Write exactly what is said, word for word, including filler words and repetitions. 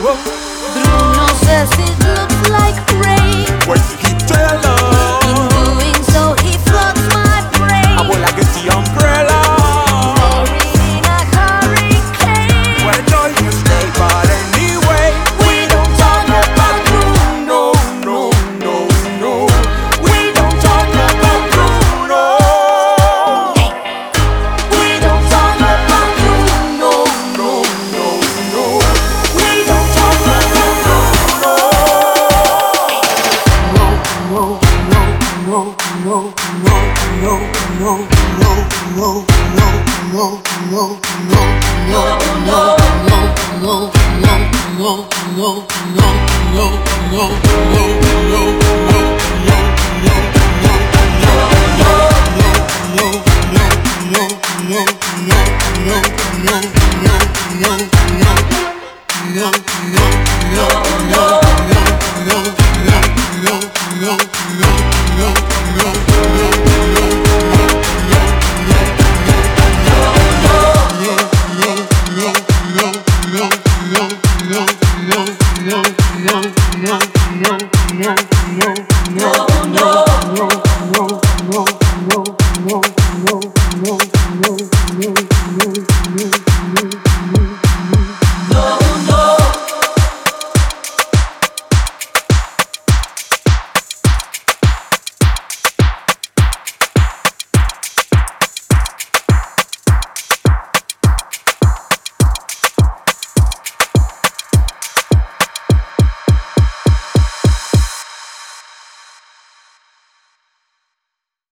Bruno says it looks like rain. Where's the heat to your love? In doing so, he floods my brain. I will like it's the umbrella. Buried in a hurricane. Where joy can stay, but anyway, We don't talk about Bruno, no, no, no. We don't talk about Bruno. We don't talk about No, no, no, no. We don't talk about Bruno. no, no, no, no, no, no, no.